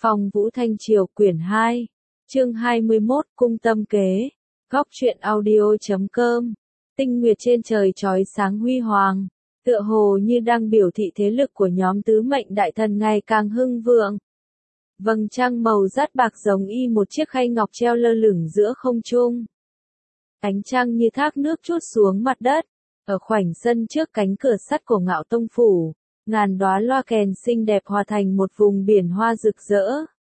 Phong Vũ Thanh Triều quyển 2, chương 21 Cung Tâm Kế, góc truyện audio.com, tinh nguyệt trên trời chói sáng huy hoàng, tựa hồ như đang biểu thị thế lực của nhóm tứ mệnh đại thần ngày càng hưng vượng. Vầng trăng màu dát bạc giống y một chiếc khay ngọc treo lơ lửng giữa không trung. Ánh trăng như thác nước trút xuống mặt đất, ở khoảnh sân trước cánh cửa sắt của Ngạo Tông Phủ. Ngàn đóa loa kèn xinh đẹp hòa thành một vùng biển hoa rực rỡ.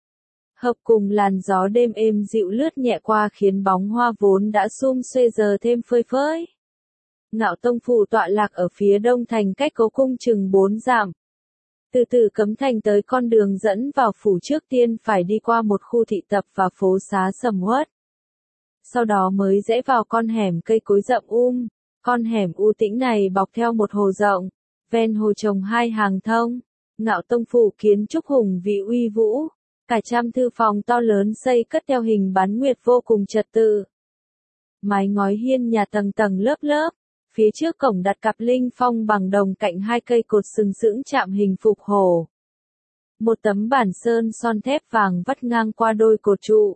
Hợp cùng làn gió đêm êm dịu lướt nhẹ qua khiến bóng hoa vốn đã sum xuê giờ thêm phơi phới. Ngạo Tông Phủ tọa lạc ở phía đông thành cách cố cung chừng 4 dặm. Từ từ cấm thành tới con đường dẫn vào phủ trước tiên phải đi qua một khu thị tập và phố xá sầm uất. Sau đó mới rẽ vào con hẻm cây cối rậm Con hẻm u tĩnh này bọc theo một hồ rộng. Ven hồ trồng hai hàng thông, Ngạo Tông Phủ kiến trúc hùng vĩ uy vũ, cả trăm thư phòng to lớn xây cất theo hình bán nguyệt vô cùng trật tự. Mái ngói hiên nhà tầng tầng lớp lớp, phía trước cổng đặt cặp linh phong bằng đồng cạnh hai cây cột sừng sững chạm hình phục hổ. Một tấm bản sơn son thép vàng vắt ngang qua đôi cột trụ.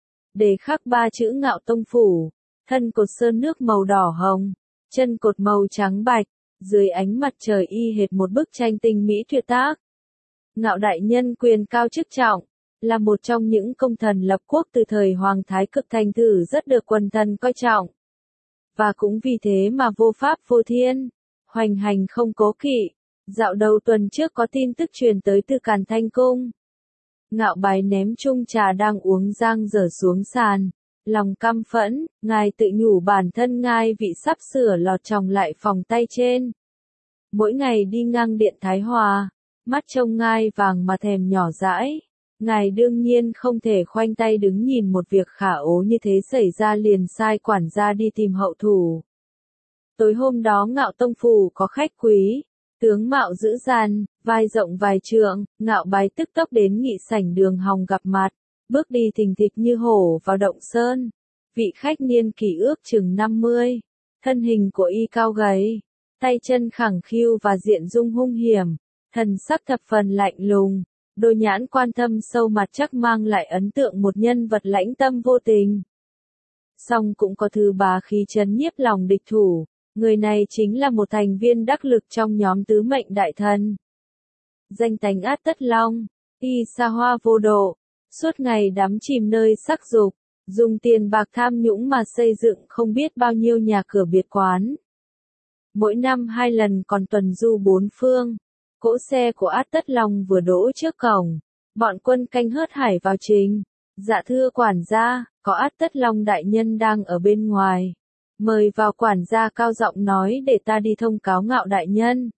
Để khắc ba chữ Ngạo Tông Phủ, thân cột sơn nước màu đỏ hồng, chân cột màu trắng bạch. Dưới ánh mặt trời y hệt một bức tranh tinh mỹ tuyệt tác. Ngạo đại nhân quyền cao chức trọng, là một trong những công thần lập quốc từ thời Hoàng Thái Cực thành thử rất được quần thần coi trọng. Và cũng vì thế mà vô pháp vô thiên, hoành hành không cố kỵ. Dạo đầu tuần trước có tin tức truyền tới từ Càn Thanh Cung. Ngạo Bái ném chung trà đang uống giang dở xuống sàn. Lòng căm phẫn, ngài tự nhủ bản thân ngài vị sắp sửa lọt chồng lại phòng tay trên. Mỗi ngày đi ngang điện Thái Hòa, mắt trông ngai vàng mà thèm nhỏ dãi. Ngài đương nhiên không thể khoanh tay đứng nhìn một việc khả ố như thế xảy ra liền sai quản gia đi tìm hậu thủ. Tối hôm đó Ngạo Tông Phủ có khách quý, tướng mạo dữ dằn, vai rộng vài trượng, Ngạo Bái tức tốc đến nghị sảnh đường hòng gặp mặt. Bước đi thình thịch như hổ vào động sơn. Vị khách niên kỷ ước chừng 50. Thân hình của y cao gầy. Tay chân khẳng khiu và diện dung hung hiểm. Thần sắc thập phần lạnh lùng. Đôi nhãn quan thâm sâu mặt chắc mang lại ấn tượng một nhân vật lãnh tâm vô tình. Song cũng có thứ bá khí trấn nhiếp lòng địch thủ. Người này chính là một thành viên đắc lực trong nhóm tứ mệnh đại thần. Danh tánh Át Tất Long. Y xa hoa vô độ. Suốt ngày đắm chìm nơi sắc dục, dùng tiền bạc tham nhũng mà xây dựng không biết bao nhiêu nhà cửa biệt quán. Mỗi năm 2 lần còn tuần du 4 phương, cỗ xe của Át Tất Long vừa đỗ trước cổng, bọn quân canh hớt hải vào trình. Dạ thưa quản gia, có Át Tất Long đại nhân đang ở bên ngoài. Mời vào, quản gia cao giọng nói, để ta đi thông cáo Ngạo đại nhân.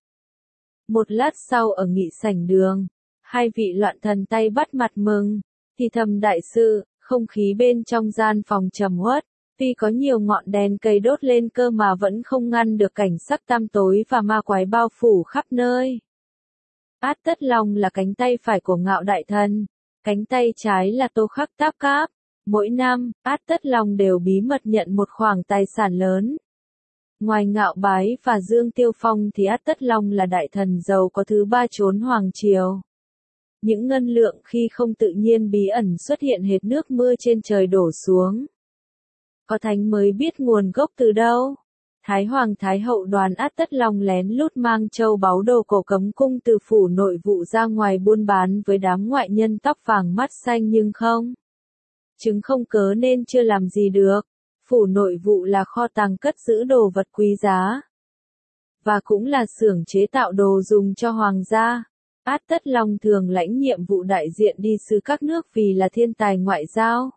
Một lát sau ở nghị sảnh đường, hai vị loạn thần tay bắt mặt mừng. Thì thầm đại sự, không khí bên trong gian phòng trầm uất, tuy có nhiều ngọn đèn cây đốt lên cơ mà vẫn không ngăn được cảnh sắc tăm tối và ma quái bao phủ khắp nơi. Át Tất Long là cánh tay phải của Ngạo đại thần, cánh tay trái là Tô Khắc Táp Cáp. Mỗi năm, Át Tất Long đều bí mật nhận một khoản tài sản lớn. Ngoài Ngạo Bái và Dương Tiêu Phong thì Át Tất Long là đại thần giàu có thứ ba chốn hoàng triều. Những ngân lượng khi không tự nhiên bí ẩn xuất hiện hệt nước mưa trên trời đổ xuống. Có thánh mới biết nguồn gốc từ đâu. Thái Hoàng Thái Hậu đoàn Át Tất Long lén lút mang châu báu đồ cổ cấm cung từ phủ nội vụ ra ngoài buôn bán với đám ngoại nhân tóc vàng mắt xanh nhưng không. Chứng không cớ nên chưa làm gì được. Phủ nội vụ là kho tàng cất giữ đồ vật quý giá. Và cũng là xưởng chế tạo đồ dùng cho hoàng gia. Át Tất Long thường lãnh nhiệm vụ đại diện đi sứ các nước vì là thiên tài ngoại giao.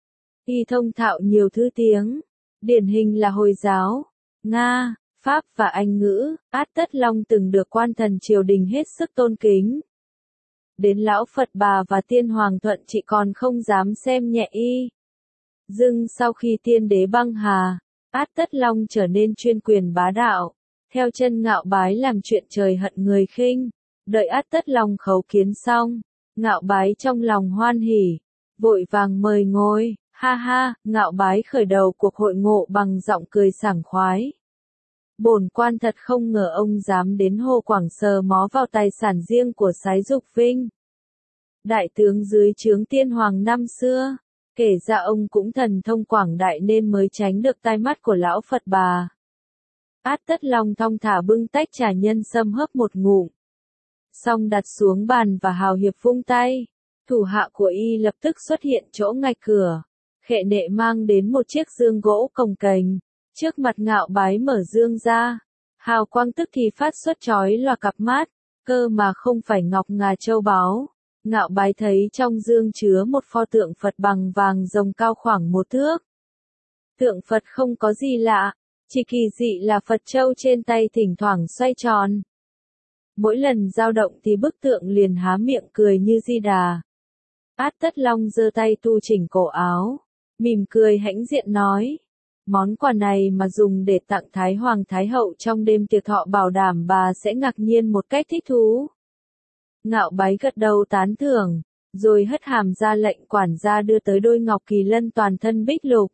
Y thông thạo nhiều thứ tiếng, điển hình là Hồi giáo, Nga, Pháp và Anh ngữ. Át Tất Long từng được quan thần triều đình hết sức tôn kính. Đến lão Phật Bà và tiên hoàng Thuận Trị còn không dám xem nhẹ y. Dưng sau khi tiên đế băng hà, Át Tất Long trở nên chuyên quyền bá đạo, theo chân Ngạo Bái làm chuyện trời hận người khinh. Đợi Át Tất Long khấu kiến xong, Ngạo Bái trong lòng hoan hỉ, vội vàng mời ngồi, ha ha. Ngạo Bái khởi đầu cuộc hội ngộ bằng giọng cười sảng khoái. Bổn quan thật không ngờ ông dám đến Hồ Quảng sờ mó vào tài sản riêng của Sái Dục Vinh. đại tướng dưới trướng tiên hoàng năm xưa. Kể ra ông cũng thần thông quảng đại nên mới tránh được tai mắt của lão Phật bà. Át Tất Long thong thả bưng tách trà nhân sâm hớp một ngụm. Xong đặt xuống bàn và hào hiệp vung tay. Thủ hạ của y lập tức xuất hiện chỗ ngay cửa. Khệ nệ mang đến một chiếc dương gỗ cồng kềnh. Trước mặt Ngạo Bái mở dương ra. Hào quang tức thì phát xuất chói lòa cặp mắt. Cơ mà không phải ngọc ngà châu báu. Ngạo Bái thấy trong dương chứa một pho tượng Phật bằng vàng rồng cao khoảng 1 thước. Tượng Phật không có gì lạ, chỉ kỳ dị là Phật châu trên tay thỉnh thoảng xoay tròn. Mỗi lần dao động thì bức tượng liền há miệng cười như Di Đà. Át Tất Long giơ tay tu chỉnh cổ áo, mỉm cười hãnh diện nói. Món quà này mà dùng để tặng Thái Hoàng Thái Hậu trong đêm tiệc thọ bảo đảm bà sẽ ngạc nhiên một cách thích thú. Ngạo Bái gật đầu tán thưởng, rồi hất hàm ra lệnh quản gia đưa tới đôi ngọc kỳ lân toàn thân bích lục.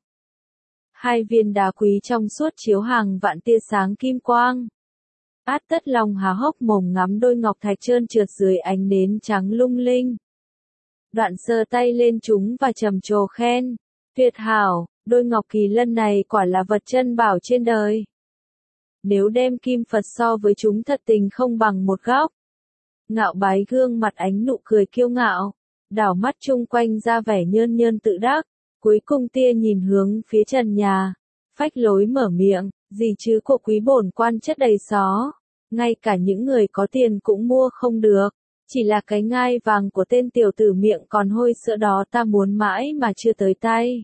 2 viên đá quý trong suốt chiếu hàng vạn tia sáng kim quang. Át Tất Long há hốc mồm ngắm đôi ngọc thạch trơn trượt dưới ánh nến trắng lung linh. Đoạn sờ tay lên chúng và trầm trồ khen. Tuyệt hảo, đôi ngọc kỳ lân này quả là vật chân bảo trên đời. Nếu đem kim Phật so với chúng thật tình không bằng một góc. Ngạo Bái gương mặt ánh nụ cười kiêu ngạo, đảo mắt chung quanh ra vẻ nhơn nhơn tự đắc, cuối cùng tia nhìn hướng phía trần nhà, phách lối mở miệng, gì chứ của quý bổn quan chất đầy xó, ngay cả những người có tiền cũng mua không được, chỉ là cái ngai vàng của tên tiểu tử miệng còn hôi sữa đó ta muốn mãi mà chưa tới tay.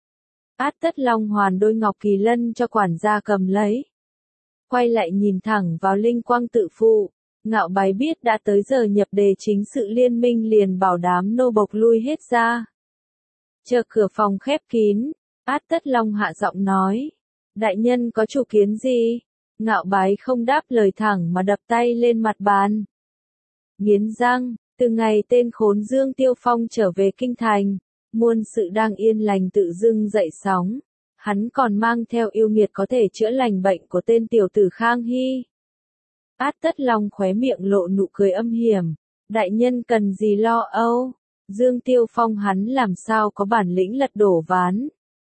Át Tất Long hoàn đôi ngọc kỳ lân cho quản gia cầm lấy, quay lại nhìn thẳng vào linh quang tự phụ. Ngạo Bái biết đã tới giờ nhập đề chính sự liên minh liền bảo đám nô bộc lui hết ra. Chờ cửa phòng khép kín, Át Tất Long hạ giọng nói. Đại nhân có chủ kiến gì? Ngạo Bái không đáp lời thẳng mà đập tay lên mặt bàn. Nghiến răng, từ ngày tên khốn Dương Tiêu Phong trở về kinh thành, muôn sự đang yên lành tự dưng dậy sóng. Hắn còn mang theo yêu nghiệt có thể chữa lành bệnh của tên tiểu tử Khang Hy. Át Tất Long khóe miệng lộ nụ cười âm hiểm. Đại nhân cần gì lo âu? Dương Tiêu Phong hắn làm sao có bản lĩnh lật đổ ván.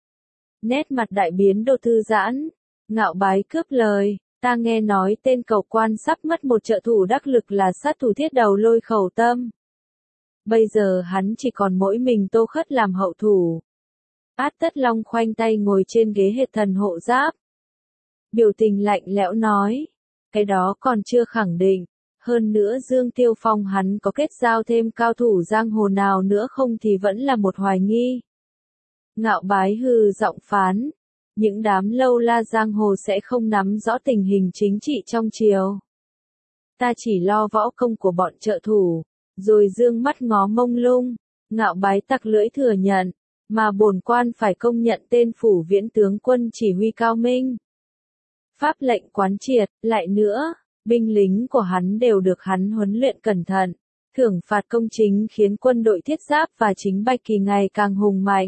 Nét mặt đại biến độ thư giãn. Ngạo Bái cướp lời. Ta nghe nói tên cầu quan sắp mất một trợ thủ đắc lực là sát thủ thiết đầu Lôi Khẩu Tâm. Bây giờ hắn chỉ còn mỗi mình Tô Khất làm hậu thủ. Át Tất Long khoanh tay ngồi trên ghế hệt thần hộ giáp. Biểu tình lạnh lẽo nói. Cái đó còn chưa khẳng định. Hơn nữa Dương Tiêu Phong hắn có kết giao thêm cao thủ giang hồ nào nữa không thì vẫn là một hoài nghi. Ngạo Bái hừ giọng phán. Những đám lâu la giang hồ sẽ không nắm rõ tình hình chính trị trong triều. Ta chỉ lo võ công của bọn trợ thủ. Rồi dương mắt ngó mông lung. Ngạo Bái tặc lưỡi thừa nhận. Mà bổn quan phải công nhận tên phủ viễn tướng quân chỉ huy cao minh. Pháp lệnh quán triệt, lại nữa, binh lính của hắn đều được hắn huấn luyện cẩn thận, thưởng phạt công chính khiến quân đội thiết giáp và chính bạch kỳ ngày càng hùng mạnh.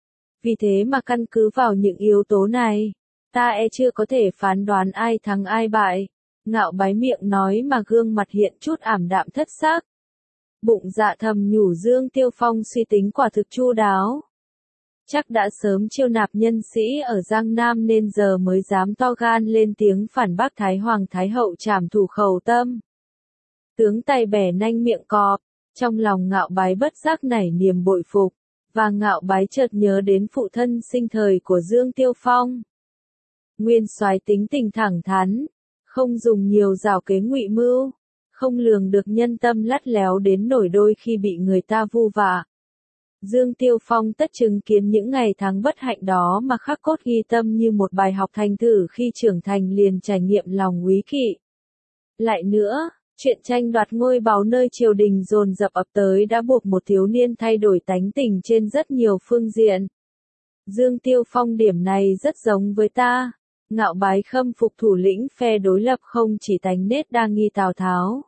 Vì thế mà căn cứ vào những yếu tố này, ta chưa có thể phán đoán ai thắng ai bại. Ngạo Bái miệng nói mà gương mặt hiện chút ảm đạm thất sắc. Bụng dạ thầm nhủ Dương Tiêu Phong suy tính quả thực chu đáo. Chắc đã sớm chiêu nạp nhân sĩ ở Giang Nam nên giờ mới dám to gan lên tiếng phản bác Thái Hoàng Thái Hậu trảm thủ Khẩu Tâm. Tướng tay bẻ nanh miệng cọp, trong lòng Ngạo Bái bất giác nảy niềm bội phục, và Ngạo Bái chợt nhớ đến phụ thân sinh thời của Dương Tiêu Phong. Nguyên soái tính tình thẳng thắn, không dùng nhiều giảo kế ngụy mưu, không lường được nhân tâm lắt léo đến nỗi đôi khi bị người ta vu vạ. Dương Tiêu Phong tất chứng kiến những ngày tháng bất hạnh đó mà khắc cốt ghi tâm như một bài học thành thử khi trưởng thành liền trải nghiệm lòng úy kỵ. Lại nữa, chuyện tranh đoạt ngôi báu nơi triều đình dồn dập ập tới đã buộc một thiếu niên thay đổi tánh tình trên rất nhiều phương diện. Dương Tiêu Phong điểm này rất giống với ta. Ngạo Bái khâm phục thủ lĩnh phe đối lập không chỉ tánh nết đa nghi Tào Tháo.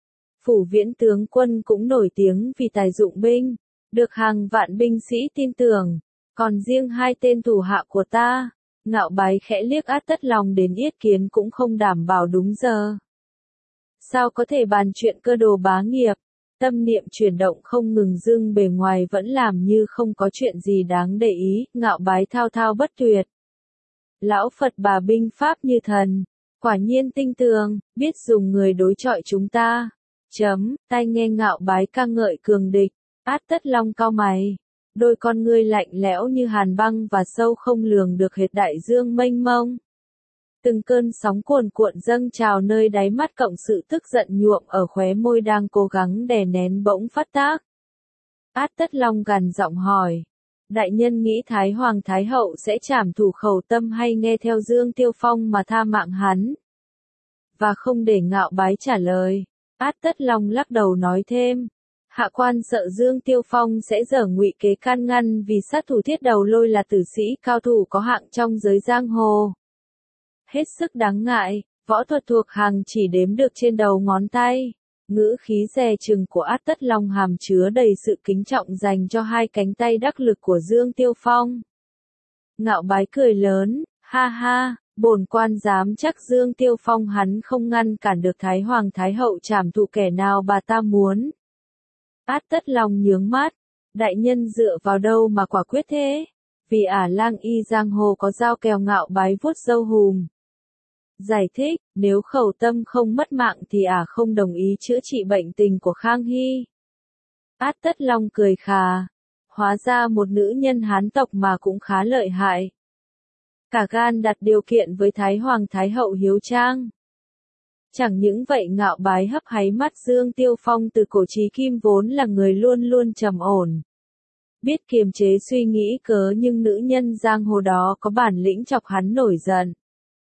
Phủ viễn tướng quân cũng nổi tiếng vì tài dụng binh. Được hàng vạn binh sĩ tin tưởng, còn riêng 2 tên thủ hạ của ta, Ngạo Bái khẽ liếc Át Tất Long đến yết kiến cũng không đảm bảo đúng giờ. Sao có thể bàn chuyện cơ đồ bá nghiệp, Tâm niệm chuyển động không ngừng dưng bề ngoài vẫn làm như không có chuyện gì đáng để ý, Ngạo Bái thao thao bất tuyệt. Lão Phật Bà binh pháp như thần, quả nhiên tinh tường, biết dùng người đối chọi chúng ta. Tai nghe Ngạo Bái ca ngợi cường địch, Át Tất Long cau mày. Đôi con ngươi lạnh lẽo như hàn băng và sâu không lường được hệt đại dương mênh mông. Từng cơn sóng cuồn cuộn dâng trào nơi đáy mắt cộng sự tức giận nhuộm ở khóe môi đang cố gắng đè nén bỗng phát tác. Át Tất Long gằn giọng hỏi. Đại nhân nghĩ Thái Hoàng Thái Hậu sẽ trảm thủ khẩu tâm hay nghe theo Dương Tiêu Phong mà tha mạng hắn? Và không để Ngạo Bái trả lời, Át Tất Long lắc đầu nói thêm. Hạ quan sợ Dương Tiêu Phong sẽ dở ngụy kế can ngăn vì sát thủ Thiết Đầu Lôi là tử sĩ cao thủ có hạng trong giới giang hồ. Hết sức đáng ngại, võ thuật thuộc hàng chỉ đếm được trên đầu ngón tay. Ngữ khí dè chừng của Át Tất Long hàm chứa đầy sự kính trọng dành cho hai cánh tay đắc lực của Dương Tiêu Phong. Ngạo Bái cười lớn, ha ha, bổn quan dám chắc Dương Tiêu Phong hắn không ngăn cản được Thái Hoàng Thái Hậu trảm thụ kẻ nào bà ta muốn. Át Tất Long nhướng mắt, đại nhân dựa vào đâu mà quả quyết thế? Vì lang y giang hồ có dao kèo. Ngạo Bái vuốt râu hùm. Giải thích, nếu khẩu tâm không mất mạng thì không đồng ý chữa trị bệnh tình của Khang Hy. Át Tất Long cười khà. Hóa ra một nữ nhân Hán tộc mà cũng khá lợi hại. Cả gan đặt điều kiện với Thái Hoàng Thái Hậu hiếu trang. Chẳng những vậy Ngạo Bái hấp háy mắt Dương Tiêu Phong từ cổ chí kim vốn là người luôn luôn trầm ổn. Biết kiềm chế suy nghĩ cớ nhưng nữ nhân giang hồ đó có bản lĩnh chọc hắn nổi giận.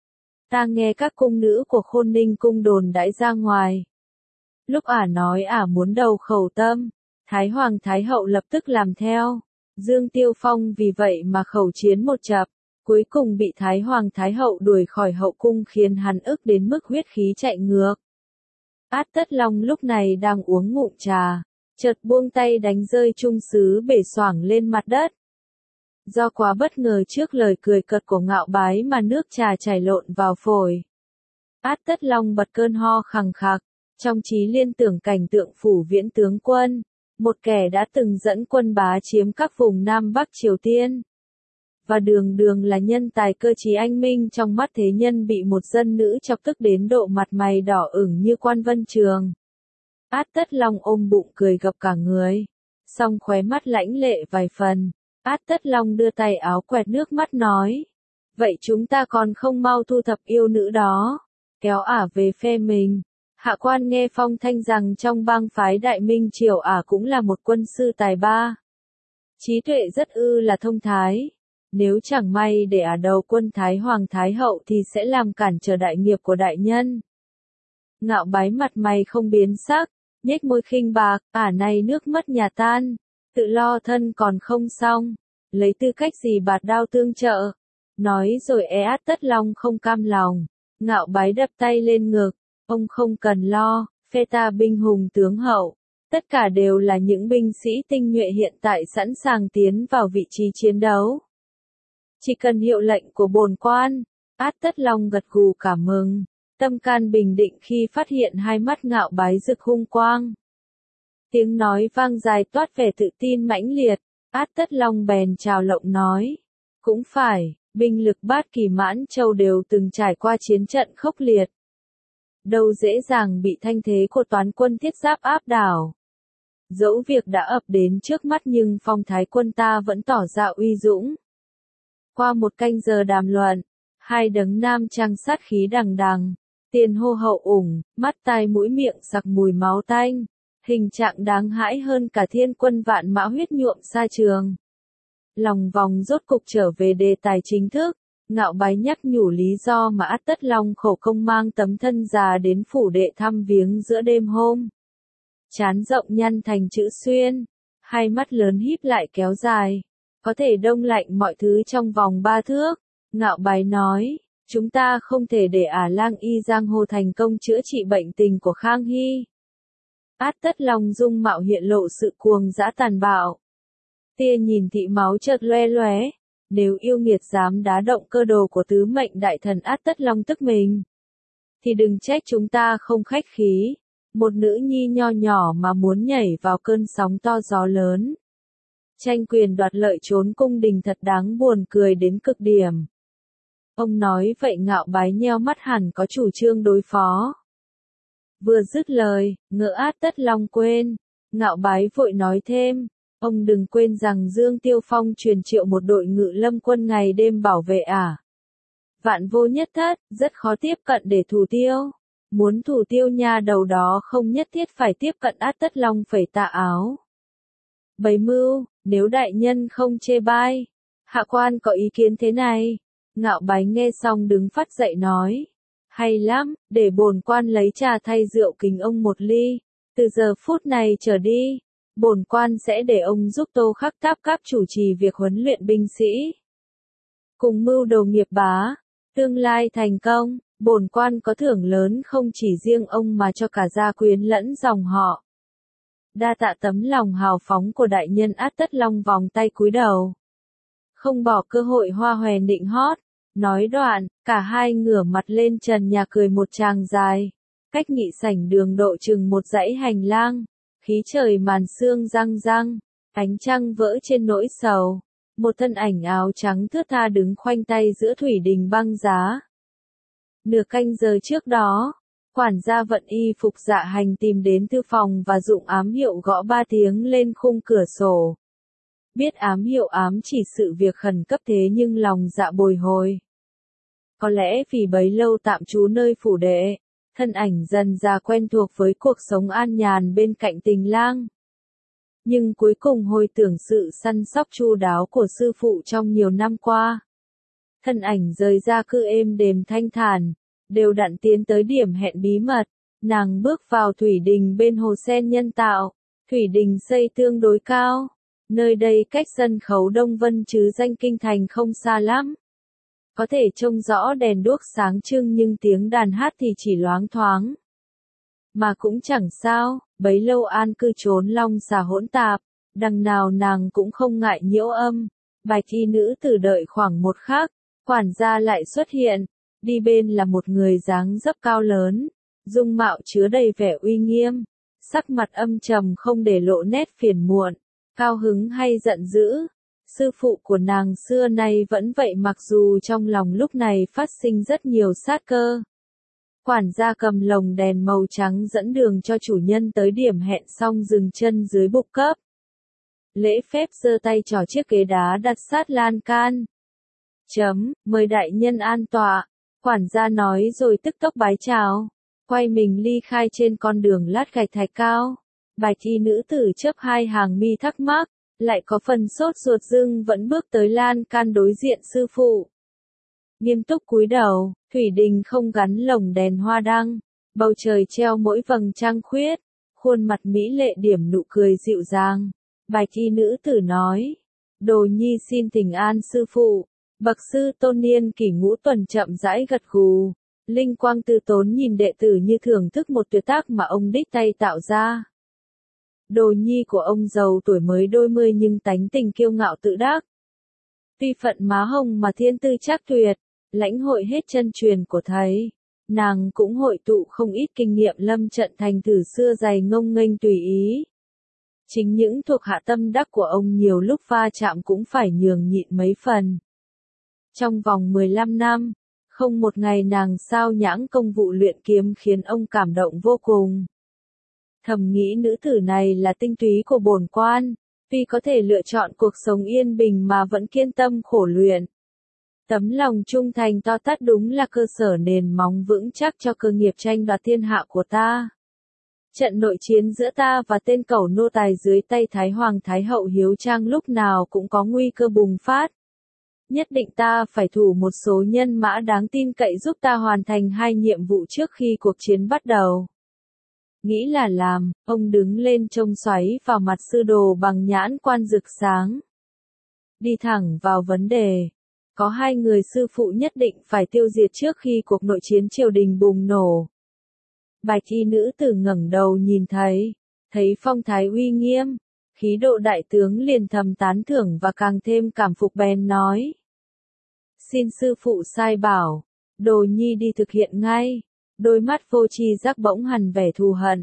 Ta nghe các cung nữ của Khôn Ninh cung đồn đãi ra ngoài. Lúc nói muốn đầu khẩu tâm, Thái Hoàng Thái Hậu lập tức làm theo. Dương Tiêu Phong vì vậy mà khẩu chiến một chập, cuối cùng bị Thái Hoàng Thái Hậu đuổi khỏi hậu cung khiến hắn ức đến mức huyết khí chạy ngược. Át Tất Long lúc này đang uống ngụm trà, chợt buông tay đánh rơi chung sứ bể xoảng lên mặt đất. Do quá bất ngờ trước lời cười cợt của Ngạo Bái mà nước trà chảy lộn vào phổi. Át Tất Long bật cơn ho khằng khặc, trong trí liên tưởng cảnh tượng Phủ Viễn tướng quân, một kẻ đã từng dẫn quân bá chiếm các vùng Nam Bắc Triều Tiên. Và đường đường là nhân tài cơ trí anh minh trong mắt thế nhân bị một dân nữ chọc tức đến độ mặt mày đỏ ửng như Quan Vân Trường. Át Tất Long ôm bụng cười gập cả người, song khóe mắt lãnh lệ vài phần. Át Tất Long đưa tay áo quẹt nước mắt nói. Vậy chúng ta còn không mau thu thập yêu nữ đó, kéo về phe mình. Hạ quan nghe phong thanh rằng trong bang phái Đại Minh Triều cũng là một quân sư tài ba. Trí tuệ rất là thông thái. Nếu chẳng may để đầu quân Thái Hoàng Thái Hậu thì sẽ làm cản trở đại nghiệp của đại nhân. Ngạo Bái mặt mày không biến sắc, nhếch môi khinh bạc, này nước mất nhà tan. Tự lo thân còn không xong, lấy tư cách gì bạt đao tương trợ. Nói rồi Át Tất Long không cam lòng. Ngạo Bái đập tay lên ngực, ông không cần lo, phe ta binh hùng tướng hậu. Tất cả đều là những binh sĩ tinh nhuệ hiện tại sẵn sàng tiến vào vị trí chiến đấu. Chỉ cần hiệu lệnh của bổn quan. Át Tất Long gật gù cảm mừng, tâm can bình định khi phát hiện hai mắt Ngạo Bái rực hung quang. Tiếng nói vang dài toát vẻ tự tin mãnh liệt, Át Tất Long bèn chào lộng nói. Cũng phải, binh lực Bát Kỳ Mãn Châu đều từng trải qua chiến trận khốc liệt. Đâu dễ dàng bị thanh thế của toán quân Thiết Giáp áp đảo. Dẫu việc đã ập đến trước mắt nhưng phong thái quân ta vẫn tỏ ra uy dũng. Qua một canh giờ đàm luận, hai đấng nam trang sát khí đằng đằng, tiền hô hậu ủng, mắt tai mũi miệng sặc mùi máu tanh. Hình trạng đáng hãi hơn cả thiên quân vạn mã huyết nhuộm xa trường. Lòng vòng rốt cục trở về đề tài chính thức, Ngạo Bái nhắc nhủ lý do mà Át Tất Long khổ công mang tấm thân già đến phủ đệ thăm viếng giữa đêm hôm. Trán rộng nhăn thành chữ xuyên, hai mắt lớn híp lại kéo dài, có thể đông lạnh mọi thứ trong vòng 3 thước. Ngạo Bái nói, chúng ta không thể để lang y giang hồ thành công chữa trị bệnh tình của Khang Hy. Át Tất Long dung mạo hiện lộ sự cuồng dã tàn bạo. Tia nhìn thị máu chợt loe loé, nếu yêu nghiệt dám đá động cơ đồ của tứ mệnh đại thần Át Tất Long tức mình, thì đừng trách chúng ta không khách khí. một nữ nhi nho nhỏ mà muốn nhảy vào cơn sóng to gió lớn. Tranh quyền đoạt lợi trốn cung đình thật đáng buồn cười đến cực điểm. Ông nói vậy Ngạo Bái nheo mắt hẳn có chủ trương đối phó. Vừa dứt lời, Ngựa Át Tất Long quên. Ngạo Bái vội nói thêm, ông đừng quên rằng Dương Tiêu Phong truyền triệu một đội ngự lâm quân ngày đêm bảo vệ à. Vạn vô nhất thất, rất khó tiếp cận để thủ tiêu. Muốn thủ tiêu nha đầu đó không nhất thiết phải tiếp cận Át Tất Long phẩy tà áo. Bấy mưu, nếu đại nhân không chê bai, hạ quan có ý kiến thế này. Ngạo Bái nghe xong đứng phát dậy nói, hay lắm, để bổn quan lấy trà thay rượu kính ông một ly. Từ giờ phút này trở đi, bổn quan sẽ để ông giúp Tô Khắc Tháp các chủ trì việc huấn luyện binh sĩ. Cùng mưu đồ nghiệp bá, tương lai thành công, bổn quan có thưởng lớn không chỉ riêng ông mà cho cả gia quyến lẫn dòng họ. Đa tạ tấm lòng hào phóng của đại nhân. Át Tất Long vòng tay cúi đầu. Không bỏ cơ hội hoa hòe nịnh hót. Nói đoạn, cả hai ngửa mặt lên trần nhà cười một tràng dài. Cách nghị sảnh đường độ chừng một dãy hành lang. Khí trời màn sương răng răng. Ánh trăng vỡ trên nỗi sầu. Một thân ảnh áo trắng thướt tha đứng khoanh tay giữa thủy đình băng giá. Nửa canh giờ trước đó, quản gia vận y phục dạ hành tìm đến thư phòng và dụng ám hiệu gõ 3 tiếng lên khung cửa sổ. Biết ám hiệu ám chỉ sự việc khẩn cấp thế nhưng lòng dạ bồi hồi. Có lẽ vì bấy lâu tạm trú nơi phủ đệ, thân ảnh dần dà quen thuộc với cuộc sống an nhàn bên cạnh tình lang. Nhưng cuối cùng hồi tưởng sự săn sóc chu đáo của sư phụ trong nhiều năm qua. Thân ảnh rời ra cư êm đềm thanh thản, đều đặn tiến tới điểm hẹn bí mật. Nàng bước vào thủy đình bên hồ sen nhân tạo. Thủy đình xây tương đối cao. Nơi đây cách sân khấu Đông Vân chứ danh kinh thành không xa lắm. Có thể trông rõ đèn đuốc sáng trưng nhưng tiếng đàn hát thì chỉ loáng thoáng. Mà cũng chẳng sao, bấy lâu an cư trốn long xà hỗn tạp, đằng nào nàng cũng không ngại nhiễu âm. Bạch y nữ tử đợi khoảng một khắc, quản gia lại xuất hiện, đi bên là một người dáng dấp cao lớn, dung mạo chứa đầy vẻ uy nghiêm, sắc mặt âm trầm không để lộ nét phiền muộn, cao hứng hay giận dữ. Sư phụ của nàng xưa nay vẫn vậy mặc dù trong lòng lúc này phát sinh rất nhiều sát cơ. Quản gia cầm lồng đèn màu trắng dẫn đường cho chủ nhân tới điểm hẹn xong dừng chân dưới bục cấp. Lễ phép giơ tay trỏ chiếc ghế đá đặt sát lan can. Mời đại nhân an tọa, quản gia nói rồi tức tốc bái chào, quay mình ly khai trên con đường lát gạch thạch cao. Bạch y nữ tử chớp hai hàng mi thắc mắc, lại có phần sốt ruột dưng vẫn bước tới lan can đối diện sư phụ. Nghiêm túc cúi đầu, thủy đình không gắn lồng đèn hoa đăng, bầu trời treo mỗi vầng trăng khuyết, khuôn mặt mỹ lệ điểm nụ cười dịu dàng. Bạch y nữ tử nói, đồ nhi xin thỉnh an sư phụ. Bậc sư tôn niên kỷ ngũ tuần chậm rãi gật gù, linh quang tư tốn nhìn đệ tử như thưởng thức một tuyệt tác mà ông đích tay tạo ra. Đồ nhi của ông giàu tuổi mới đôi mươi nhưng tánh tình kiêu ngạo tự đắc. Tuy phận má hồng mà thiên tư chắc tuyệt, lãnh hội hết chân truyền của thầy, nàng cũng hội tụ không ít kinh nghiệm lâm trận thành thử xưa dày ngông nghênh tùy ý. Chính những thuộc hạ tâm đắc của ông nhiều lúc va chạm cũng phải nhường nhịn mấy phần. Trong vòng 15 năm, không một ngày nàng sao nhãng công vụ luyện kiếm khiến ông cảm động vô cùng. Thầm nghĩ nữ tử này là tinh túy của bổn quan, tuy có thể lựa chọn cuộc sống yên bình mà vẫn kiên tâm khổ luyện. Tấm lòng trung thành to tát đúng là cơ sở nền móng vững chắc cho cơ nghiệp tranh đoạt thiên hạ của ta. Trận nội chiến giữa ta và tên cẩu nô tài dưới tay Thái Hoàng Thái Hậu Hiếu Trang lúc nào cũng có nguy cơ bùng phát. Nhất định ta phải thủ một số nhân mã đáng tin cậy giúp ta hoàn thành 2 nhiệm vụ trước khi cuộc chiến bắt đầu. Nghĩ là làm, ông đứng lên trông xoáy vào mặt sư đồ bằng nhãn quan rực sáng. Đi thẳng vào vấn đề. Có 2 người sư phụ nhất định phải tiêu diệt trước khi cuộc nội chiến triều đình bùng nổ. Bạch y nữ tử ngẩng đầu nhìn thấy phong thái uy nghiêm, khí độ đại tướng liền thầm tán thưởng và càng thêm cảm phục bèn nói. Xin sư phụ sai bảo, đồ nhi đi thực hiện ngay. Đôi mắt vô tri giác bỗng hằn vẻ thù hận,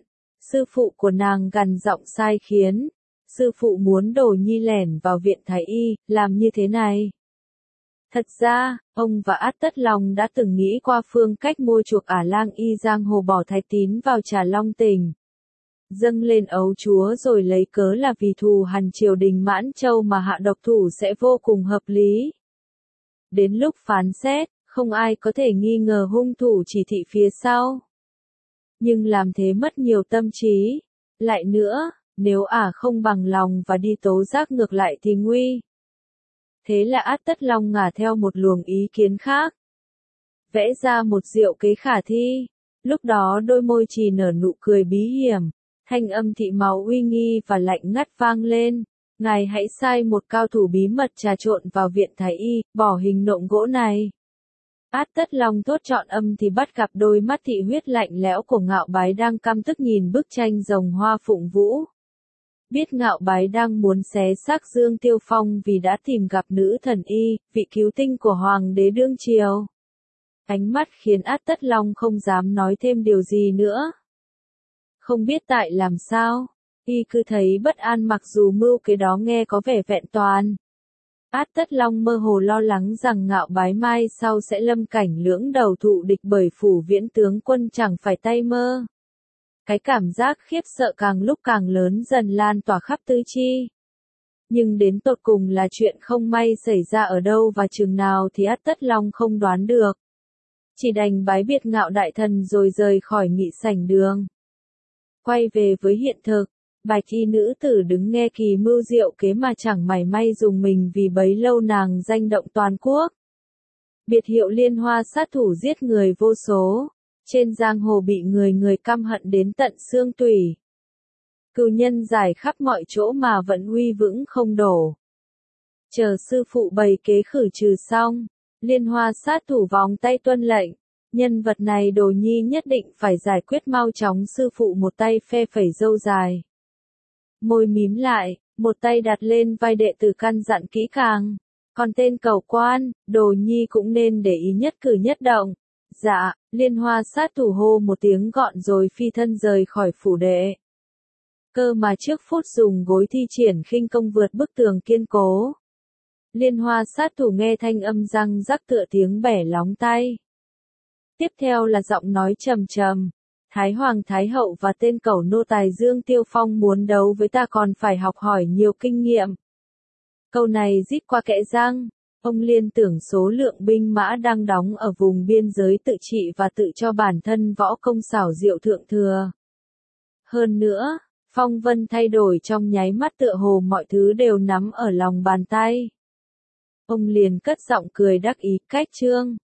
Sư phụ của nàng gằn giọng sai khiến. Sư phụ muốn Đồ Nhi lẻn vào viện thái y, làm như thế này. Thật ra, ông và Át Tất Long đã từng nghĩ qua phương cách mua chuộc Ả Lang Y giang hồ bỏ Thái Tín vào Trà Long Tỉnh. Dâng lên ấu chúa rồi lấy cớ là vì thù hằn triều đình Mãn Châu mà hạ độc thủ sẽ vô cùng hợp lý. Đến lúc phán xét, không ai có thể nghi ngờ hung thủ chỉ thị phía sau. Nhưng làm thế mất nhiều tâm trí. Lại nữa, nếu Ả không bằng lòng và đi tố giác ngược lại thì nguy. Thế là Át Tất Long ngả theo một luồng ý kiến khác. Vẽ ra một diệu kế khả thi. Lúc đó đôi môi Trì nở nụ cười bí hiểm. Thanh âm thị máu uy nghi và lạnh ngắt vang lên. Ngài hãy sai một cao thủ bí mật trà trộn vào viện thái y, bỏ hình nộm gỗ này. Át Tất Long thốt trọn âm thì bắt gặp đôi mắt thị huyết lạnh lẽo của Ngạo Bái đang căm tức nhìn bức tranh rồng hoa phụng vũ. Biết Ngạo Bái đang muốn xé xác Dương Tiêu Phong vì đã tìm gặp nữ thần y, vị cứu tinh của Hoàng đế đương triều. Ánh mắt khiến Át Tất Long không dám nói thêm điều gì nữa. Không biết tại làm sao, y cứ thấy bất an mặc dù mưu kế đó nghe có vẻ vẹn toàn. Át Tất Long mơ hồ lo lắng rằng Ngạo Bái mai sau sẽ lâm cảnh lưỡng đầu thụ địch bởi Phủ Viễn tướng quân chẳng phải tay mơ. Cái cảm giác khiếp sợ càng lúc càng lớn dần lan tỏa khắp tứ chi. Nhưng đến tột cùng là chuyện không may xảy ra ở đâu và chừng nào thì Át Tất Long không đoán được. Chỉ đành bái biệt Ngạo đại thần rồi rời khỏi nghị sảnh đường. Quay về với hiện thực, bạch y nữ tử đứng nghe kỳ mưu diệu kế mà chẳng mảy may dùng mình vì bấy lâu nàng danh động toàn quốc. Biệt hiệu Liên Hoa sát thủ giết người vô số, trên giang hồ bị người người căm hận đến tận xương tủy. Cừu nhân giải khắp mọi chỗ mà vẫn uy vững không đổ. Chờ sư phụ bày kế khử trừ xong, Liên Hoa sát thủ vòng tay tuân lệnh. Nhân vật này Đồ Nhi nhất định phải giải quyết mau chóng. Sư phụ một tay phe phẩy râu dài. Môi mím lại, một tay đặt lên vai đệ tử căn dặn kỹ càng. Còn tên cầu quan, Đồ Nhi cũng nên để ý nhất cử nhất động. Dạ, Liên Hoa sát thủ hô một tiếng gọn rồi phi thân rời khỏi phủ đệ. Cơ mà trước phút dùng gối thi triển khinh công vượt bức tường kiên cố. Liên Hoa sát thủ nghe thanh âm răng rắc tựa tiếng bẻ lóng tay. Tiếp theo là giọng nói trầm trầm. Thái Hoàng Thái Hậu và tên cẩu nô tài Dương Tiêu Phong muốn đấu với ta còn phải học hỏi nhiều kinh nghiệm. Câu này rít qua kẽ răng. Ông liên tưởng số lượng binh mã đang đóng ở vùng biên giới tự trị và tự cho bản thân võ công xảo diệu thượng thừa. Hơn nữa, phong vân thay đổi trong nháy mắt tựa hồ mọi thứ đều nắm ở lòng bàn tay. Ông liền cất giọng cười đắc ý, cách trương.